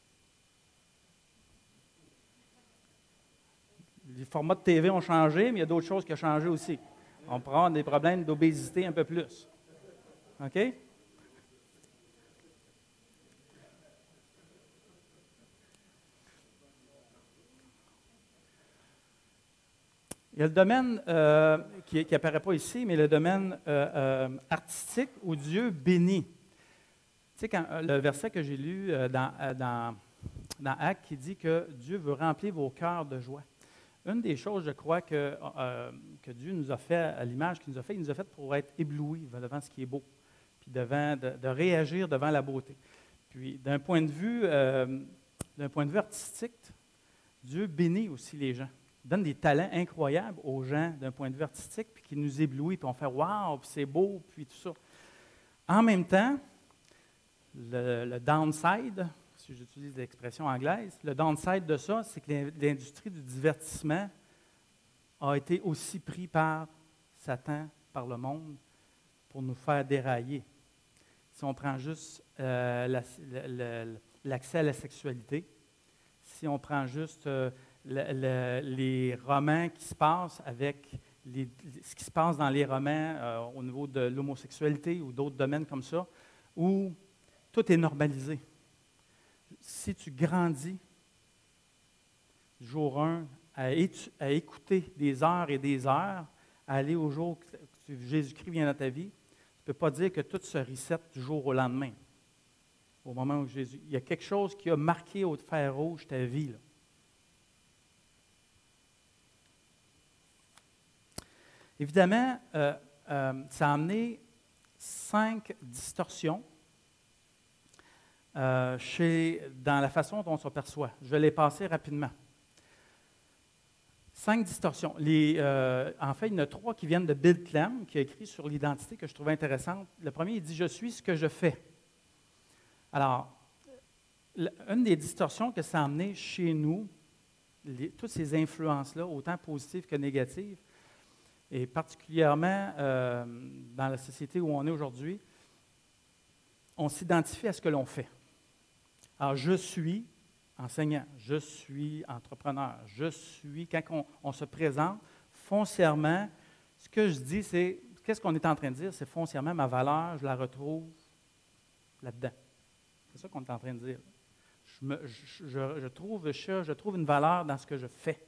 Les formats de T V ont changé, mais il y a d'autres choses qui ont changé aussi. On prend des problèmes d'obésité un peu plus. OK? Il y a le domaine euh, qui n'apparaît pas ici, mais le domaine euh, euh, artistique où Dieu bénit. Tu sais, quand, le verset que j'ai lu euh, dans, dans, dans Actes qui dit que Dieu veut remplir vos cœurs de joie. Une des choses, je crois, que, euh, que Dieu nous a fait, à l'image qu'il nous a fait, il nous a fait pour être éblouis devant ce qui est beau. Puis devant, de, de réagir devant la beauté. Puis, d'un point de vue, euh, d'un point de vue artistique, Dieu bénit aussi les gens. Il donne des talents incroyables aux gens d'un point de vue artistique, puis qui nous éblouit, puis on fait « wow », puis c'est beau, puis tout ça. En même temps, le, le downside, si j'utilise l'expression anglaise, le downside de ça, c'est que l'industrie du divertissement a été aussi pris par Satan, par le monde, pour nous faire dérailler. Si on prend juste euh, la, la, la, l'accès à la sexualité, si on prend juste euh, le, le, les romans qui se passent avec les, ce qui se passe dans les romans euh, au niveau de l'homosexualité ou d'autres domaines comme ça, où tout est normalisé. Si tu grandis du jour un à, étu- à écouter des heures et des heures, à aller au jour que Jésus-Christ vient dans ta vie, tu ne peux pas dire que tout se reset du jour au lendemain. Au moment où Jésus... Il y a quelque chose qui a marqué au fer rouge ta vie, là. Évidemment, euh, euh, ça a amené cinq distorsions euh, chez, dans la façon dont on se perçoit. Je vais les passer rapidement. Cinq distorsions. Les, euh, en fait, il y en a trois qui viennent de Bill Clem, qui a écrit sur l'identité que je trouvais intéressante. Le premier, il dit « Je suis ce que je fais ». Alors, une des distorsions que ça a amené chez nous, les, toutes ces influences-là, autant positives que négatives, et particulièrement euh, dans la société où on est aujourd'hui, on s'identifie à ce que l'on fait. Alors, je suis enseignant, je suis entrepreneur, je suis, quand on, on se présente, foncièrement, ce que je dis, c'est, qu'est-ce qu'on est en train de dire? C'est foncièrement ma valeur, je la retrouve là-dedans. C'est ça qu'on est en train de dire. Je, me, je, je, je, trouve, je, je trouve une valeur dans ce que je fais.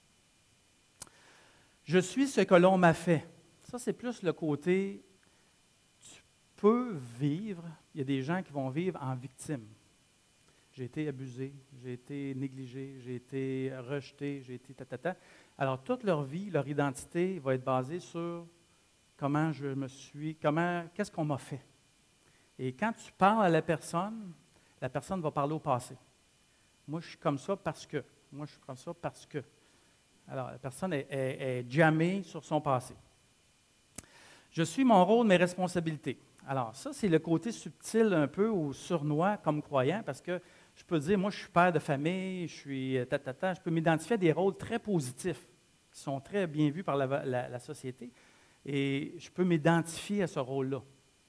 Je suis ce que l'on m'a fait. Ça, c'est plus le côté, tu peux vivre, il y a des gens qui vont vivre en victime. J'ai été abusé, j'ai été négligé, j'ai été rejeté, j'ai été tatata. Alors, toute leur vie, leur identité va être basée sur comment je me suis, comment, qu'est-ce qu'on m'a fait. Et quand tu parles à la personne, la personne va parler au passé. Moi, je suis comme ça parce que. Moi, je suis comme ça parce que. Alors, la personne est, est, est jammée sur son passé. Je suis mon rôle, mes responsabilités. Alors, ça, c'est le côté subtil un peu ou sournois comme croyant, parce que je peux dire, moi, je suis père de famille, je suis tatata, je peux m'identifier à des rôles très positifs, qui sont très bien vus par la, la, la société, et je peux m'identifier à ce rôle-là.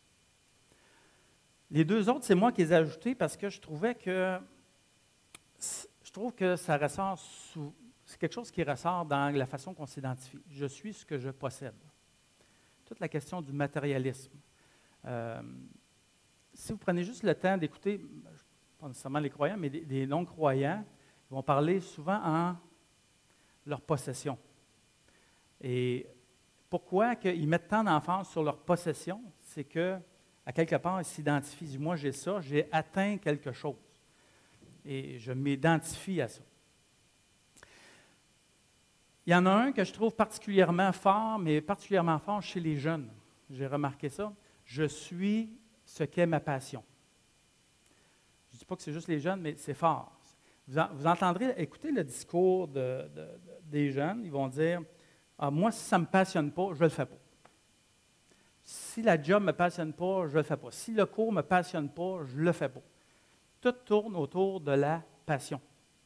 Les deux autres, c'est moi qui les ai ajoutés parce que je trouvais que, je trouve que ça ressort sous, c'est quelque chose qui ressort dans la façon qu'on s'identifie. Je suis ce que je possède. Toute la question du matérialisme. Euh, si vous prenez juste le temps d'écouter, pas nécessairement les croyants, mais des, des non-croyants, ils vont parler souvent en leur possession. Et pourquoi ils mettent tant d'emphase sur leur possession? C'est que, à quelque part, ils s'identifient. Ils disent, moi, j'ai ça, j'ai atteint quelque chose. Et je m'identifie à ça. Il y en a un que je trouve particulièrement fort, mais particulièrement fort chez les jeunes. J'ai remarqué ça. Je suis ce qu'est ma passion. Je ne dis pas que c'est juste les jeunes, mais c'est fort. Vous, en, vous entendrez, écoutez le discours de, de, de, des jeunes, ils vont dire, ah, moi, si ça ne me passionne pas, je ne le fais pas. Si la job ne me passionne pas, je ne le fais pas. Si le cours ne me passionne pas, je ne le fais pas. Tout tourne autour de la passion.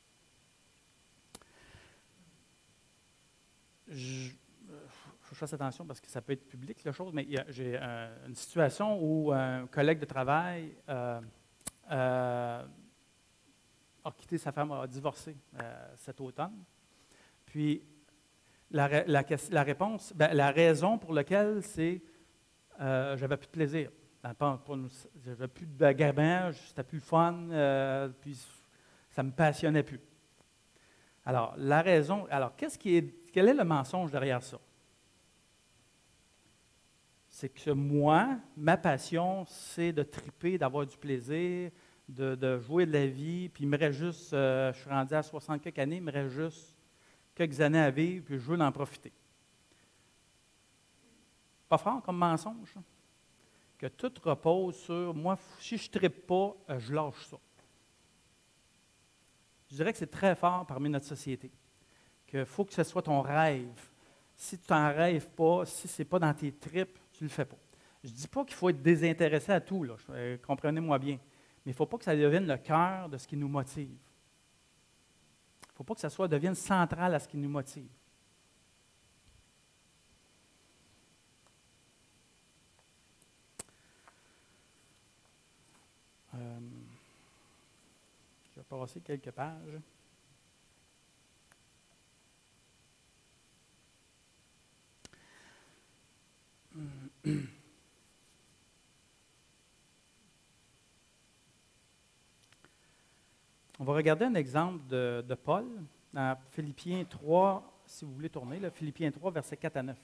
Je, je fasse attention parce que ça peut être public, la chose, mais il y a, j'ai euh, une situation où un collègue de travail euh, euh, a quitté sa femme, a divorcé euh, cet automne. Puis, la, la, la réponse, ben, la raison pour laquelle c'est euh, j'avais plus de plaisir. J'avais plus de gabin, c'était plus le fun, euh, puis ça ne me passionnait plus. Alors, la raison, alors, qu'est-ce qui est, quel est le mensonge derrière ça? C'est que moi, ma passion, c'est de triper, d'avoir du plaisir, de, de jouer de la vie, puis il me reste juste, euh, je suis rendu à soixante quelques années, il me reste juste quelques années à vivre, puis je veux en profiter. Pas fort comme mensonge. que tout repose sur moi, si je ne trippe pas, euh, je lâche ça. Je dirais que c'est très fort parmi notre société, qu'il faut que ce soit ton rêve. Si tu n'en rêves pas, si ce n'est pas dans tes tripes, tu ne le fais pas. Je ne dis pas qu'il faut être désintéressé à tout, là, euh, comprenez-moi bien, mais il ne faut pas que ça devienne le cœur de ce qui nous motive. Il ne faut pas que ça soit, devienne central à ce qui nous motive. Euh, je vais passer quelques pages. On va regarder un exemple de, de Paul dans Philippiens trois, si vous voulez tourner, là, Philippiens trois, versets quatre à neuf.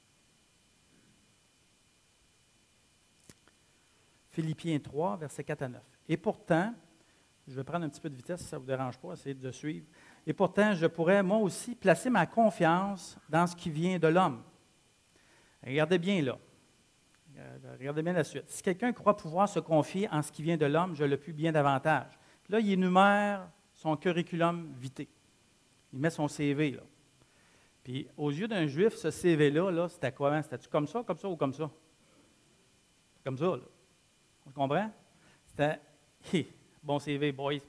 Philippiens trois, versets quatre à neuf. Et pourtant, je vais prendre un petit peu de vitesse si ça ne vous dérange pas, essayez de suivre. Et pourtant, je pourrais moi aussi placer ma confiance dans ce qui vient de l'homme. Regardez bien là. Regardez bien la suite. Si quelqu'un croit pouvoir se confier en ce qui vient de l'homme, je le puis bien davantage. Là, il énumère son curriculum vitae. Il met son C V là. Puis, aux yeux d'un juif, ce C V-là, là, c'était quoi? C'était-tu comme ça, comme ça ou comme ça? Comme ça, là. On comprend? C'était, hi, bon C V, boys.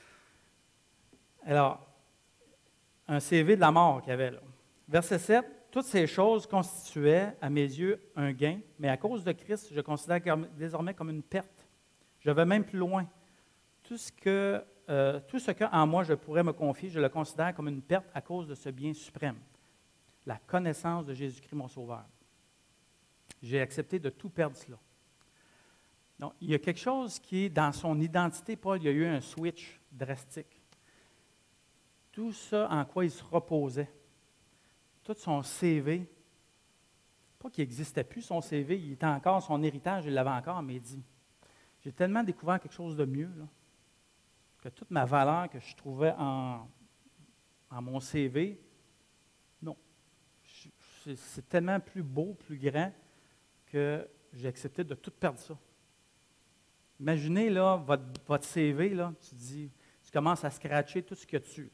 Alors, un C V de la mort qu'il y avait là. Verset sept. Toutes ces choses constituaient, à mes yeux, un gain, mais à cause de Christ, je considère comme, désormais comme une perte. Je vais même plus loin. Tout ce que, euh, tout ce qu'en moi je pourrais me confier, je le considère comme une perte à cause de ce bien suprême, la connaissance de Jésus-Christ, mon Sauveur. J'ai accepté de tout perdre cela. Donc, il y a quelque chose qui est dans son identité, Paul, il y a eu un switch drastique. Tout ça en quoi il se reposait. Tout son C V, pas qu'il n'existait plus, son C V, il était encore, son héritage, il l'avait encore, mais il dit, j'ai tellement découvert quelque chose de mieux, là, que toute ma valeur que je trouvais en, en mon C V, non. C'est, c'est tellement plus beau, plus grand, que j'ai accepté de tout perdre ça. Imaginez, là, votre, votre C V, là, tu dis, tu commences à scratcher tout ce qu'il y a dessus.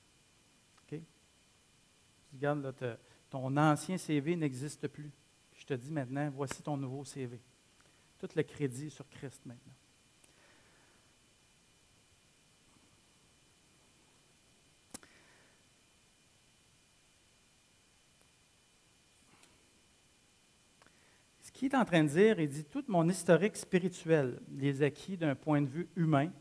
Regarde, là, te, ton ancien C V n'existe plus. Puis je te dis maintenant, voici ton nouveau C V. Tout le crédit sur Christ maintenant. Ce qu'il est en train de dire, il dit, tout mon historique spirituel, les acquis d'un point de vue humain,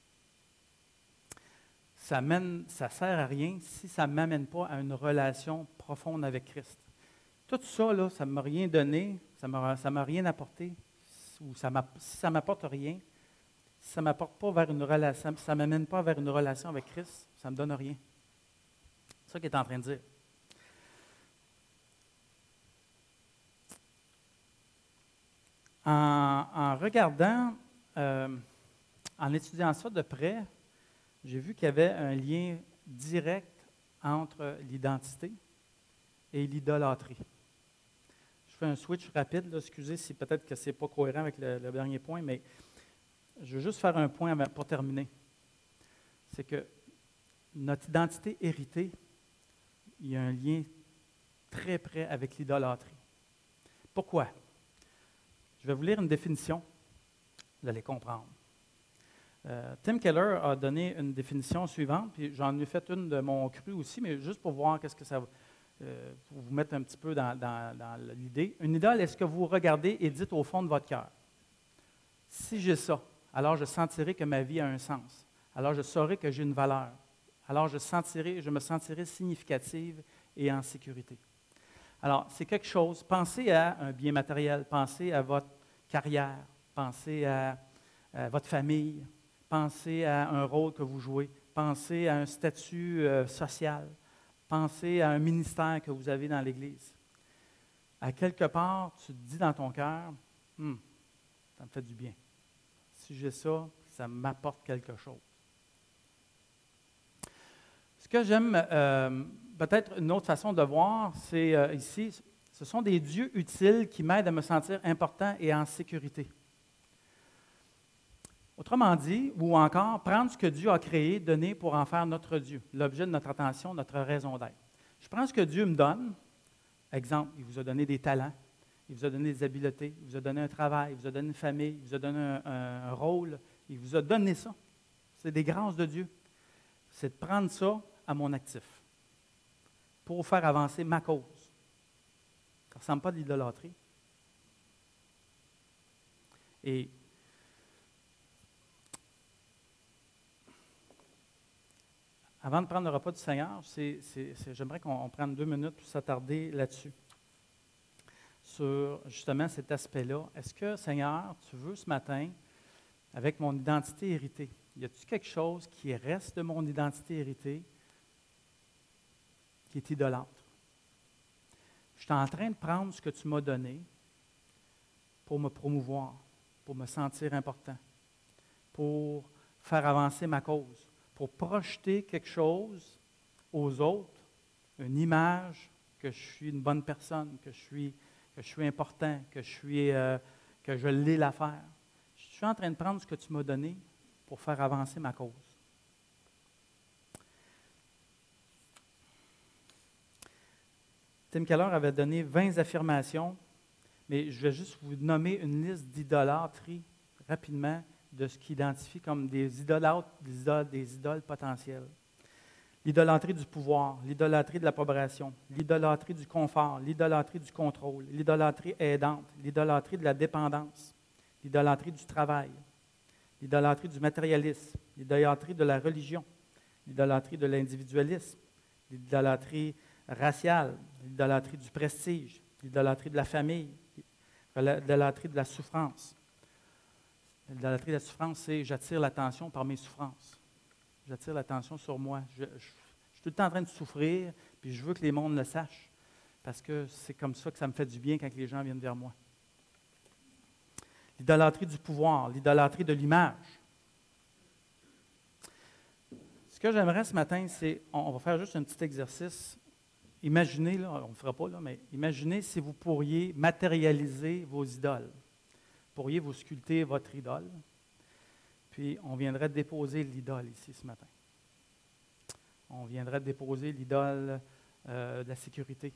ça ne sert à rien si ça ne m'amène pas à une relation profonde avec Christ. Tout ça, là, ça ne m'a rien donné, ça ne m'a rien apporté, ou ça si ça ne m'apporte rien, si ça ne m'apporte pas vers une relation, ça ne m'amène pas vers une relation avec Christ, ça ne me donne rien. C'est ça qu'il est en train de dire. En, en regardant, euh, en étudiant ça de près, j'ai vu qu'il y avait un lien direct entre l'identité et l'idolâtrie. Je fais un switch rapide, là, excusez si peut-être que ce n'est pas cohérent avec le, le dernier point, mais je veux juste faire un point pour terminer. C'est que notre identité héritée, il y a un lien très près avec l'idolâtrie. Pourquoi? Je vais vous lire une définition, vous allez comprendre. Euh, Tim Keller a donné une définition suivante, puis j'en ai fait une de mon cru aussi, mais juste pour voir qu'est-ce que ça va, euh, pour vous mettre un petit peu dans, dans, dans l'idée. Une idole est ce que vous regardez et dites au fond de votre cœur. Si j'ai ça, alors je sentirai que ma vie a un sens. Alors je saurai que j'ai une valeur. Alors je, sentirai, je me sentirai significative et en sécurité. Alors, c'est quelque chose. Pensez à un bien matériel, pensez à votre carrière, pensez à, à votre famille. Pensez à un rôle que vous jouez. Pensez à un statut euh, social. Pensez à un ministère que vous avez dans l'Église. À quelque part, tu te dis dans ton cœur, hm, ça me fait du bien. Si j'ai ça, ça m'apporte quelque chose. Ce que j'aime, euh, peut-être une autre façon de voir, c'est euh, ici, Ce sont des dieux utiles qui m'aident à me sentir important et en sécurité. Autrement dit, ou encore, prendre ce que Dieu a créé, donner pour en faire notre Dieu, l'objet de notre attention, notre raison d'être. Je prends ce que Dieu me donne. Exemple, il vous a donné des talents, il vous a donné des habiletés, il vous a donné un travail, il vous a donné une famille, il vous a donné un, un, un rôle, il vous a donné ça. C'est des grâces de Dieu. C'est de prendre ça à mon actif pour faire avancer ma cause. Ça ne ressemble pas à de l'idolâtrie. Et avant de prendre le repas du Seigneur, c'est, c'est, c'est, j'aimerais qu'on on prenne deux minutes pour s'attarder là-dessus, sur justement cet aspect-là. Est-ce que, Seigneur, tu veux ce matin, avec mon identité héritée, y a-t-il quelque chose qui reste de mon identité héritée qui est idolâtre? Je suis en train de prendre ce que tu m'as donné pour me promouvoir, pour me sentir important, pour faire avancer ma cause, pour projeter quelque chose aux autres, une image que je suis une bonne personne, que je suis, que je suis important, que je suis, euh, que je l'ai l'affaire. Je suis en train de prendre ce que tu m'as donné pour faire avancer ma cause. Tim Keller avait donné vingt affirmations, mais je vais juste vous nommer une liste d'idolâtries rapidement de ce qu'il identifie comme des idolâtres, des idoles, des idoles potentielles. L'idolâtrie du pouvoir, l'idolâtrie de l'approbation, l'idolâtrie du confort, l'idolâtrie du contrôle, l'idolâtrie aidante, l'idolâtrie de la dépendance, l'idolâtrie du travail, l'idolâtrie du matérialisme, l'idolâtrie de la religion, l'idolâtrie de l'individualisme, l'idolâtrie raciale, l'idolâtrie du prestige, l'idolâtrie de la famille, l'idolâtrie de la souffrance. L'idolâtrie de la souffrance, c'est j'attire l'attention par mes souffrances. J'attire l'attention sur moi. Je, je, je suis tout le temps en train de souffrir, puis je veux que les mondes le sachent, parce que c'est comme ça que ça me fait du bien quand les gens viennent vers moi. L'idolâtrie du pouvoir, l'idolâtrie de l'image. Ce que j'aimerais ce matin, c'est, on, on va faire juste un petit exercice. Imaginez, là, on ne le fera pas, là, mais imaginez si vous pourriez matérialiser vos idoles. Vous pourriez vous sculpter votre idole, puis on viendrait déposer l'idole ici ce matin. On viendrait déposer l'idole euh, de la sécurité.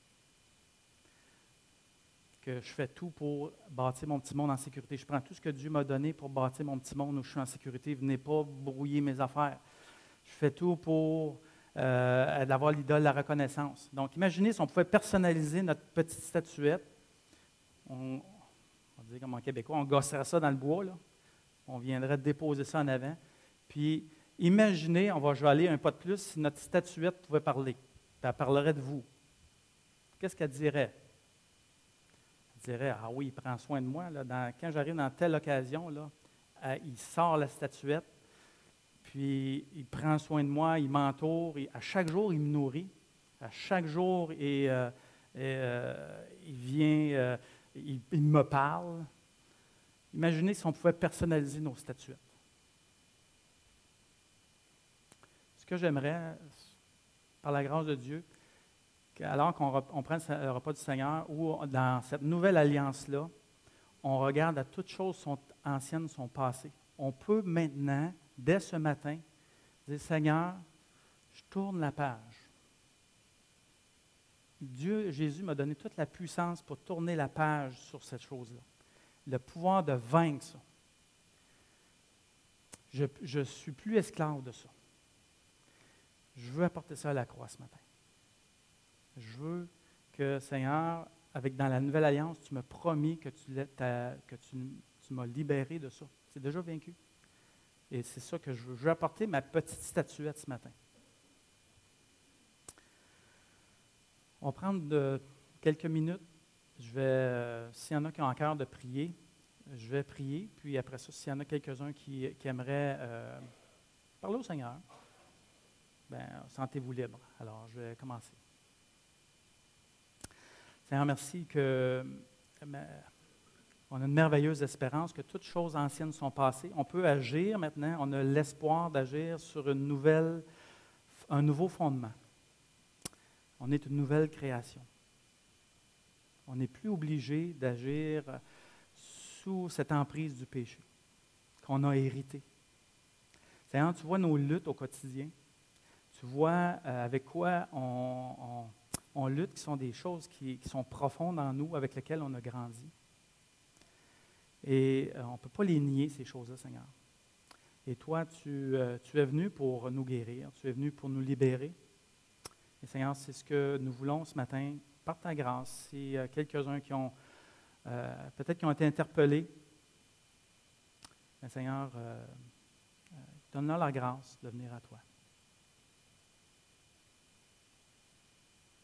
Que je fais tout pour bâtir mon petit monde en sécurité. Je prends tout ce que Dieu m'a donné pour bâtir mon petit monde où je suis en sécurité. Venez pas brouiller mes affaires. Je fais tout pour euh, avoir l'idole de la reconnaissance. Donc, imaginez si on pouvait personnaliser notre petite statuette. On, on dit comme en québécois, on gosserait ça dans le bois, là. On viendrait déposer ça en avant. Puis, imaginez, on va, je vais aller un pas de plus, si notre statuette pouvait parler. Puis elle parlerait de vous. Qu'est-ce qu'elle dirait? Elle dirait, ah oui, il prend soin de moi. Là, dans, quand j'arrive dans telle occasion, là, euh, il sort la statuette, puis il prend soin de moi, il m'entoure. Et à chaque jour, il me nourrit. À chaque jour, et, euh, et, euh, il vient, euh, il, il me parle. Imaginez si on pouvait personnaliser nos statuettes. Ce que j'aimerais, par la grâce de Dieu, alors qu'on on prend le repas du Seigneur, ou dans cette nouvelle alliance-là, on regarde à toutes choses sont anciennes, sont passées. On peut maintenant, dès ce matin, dire, Seigneur, je tourne la page. Dieu, Jésus m'a donné toute la puissance pour tourner la page sur cette chose-là. Le pouvoir de vaincre ça. Je ne suis plus esclave de ça. Je veux apporter ça à la croix ce matin. Je veux que, Seigneur, avec dans la nouvelle alliance, tu m'as promis que tu, que tu, tu m'as libéré de ça. C'est déjà vaincu. Et c'est ça que je veux. Je veux apporter ma petite statuette ce matin. On va prendre de, quelques minutes. Je vais, euh, s'il y en a qui ont en cœur de prier, je vais prier. Puis après ça, s'il y en a quelques-uns qui, qui aimeraient euh, parler au Seigneur, bien, sentez-vous libre. Alors, je vais commencer. Seigneur, merci que on a une merveilleuse espérance, que toutes choses anciennes sont passées. On peut agir maintenant, on a l'espoir d'agir sur une nouvelle, un nouveau fondement. On est une nouvelle création. On n'est plus obligé d'agir sous cette emprise du péché qu'on a hérité. Seigneur, tu vois nos luttes au quotidien. Tu vois euh, avec quoi on, on, on lutte, qui sont des choses qui, qui sont profondes en nous, avec lesquelles on a grandi. Et euh, on ne peut pas les nier, ces choses-là, Seigneur. Et toi, tu, euh, tu es venu pour nous guérir, tu es venu pour nous libérer. Et Seigneur, c'est ce que nous voulons ce matin, par ta grâce. Si euh, quelques-uns qui ont, euh, peut-être qui ont été interpellés, mais Seigneur, euh, euh, donne-leur la grâce de venir à toi.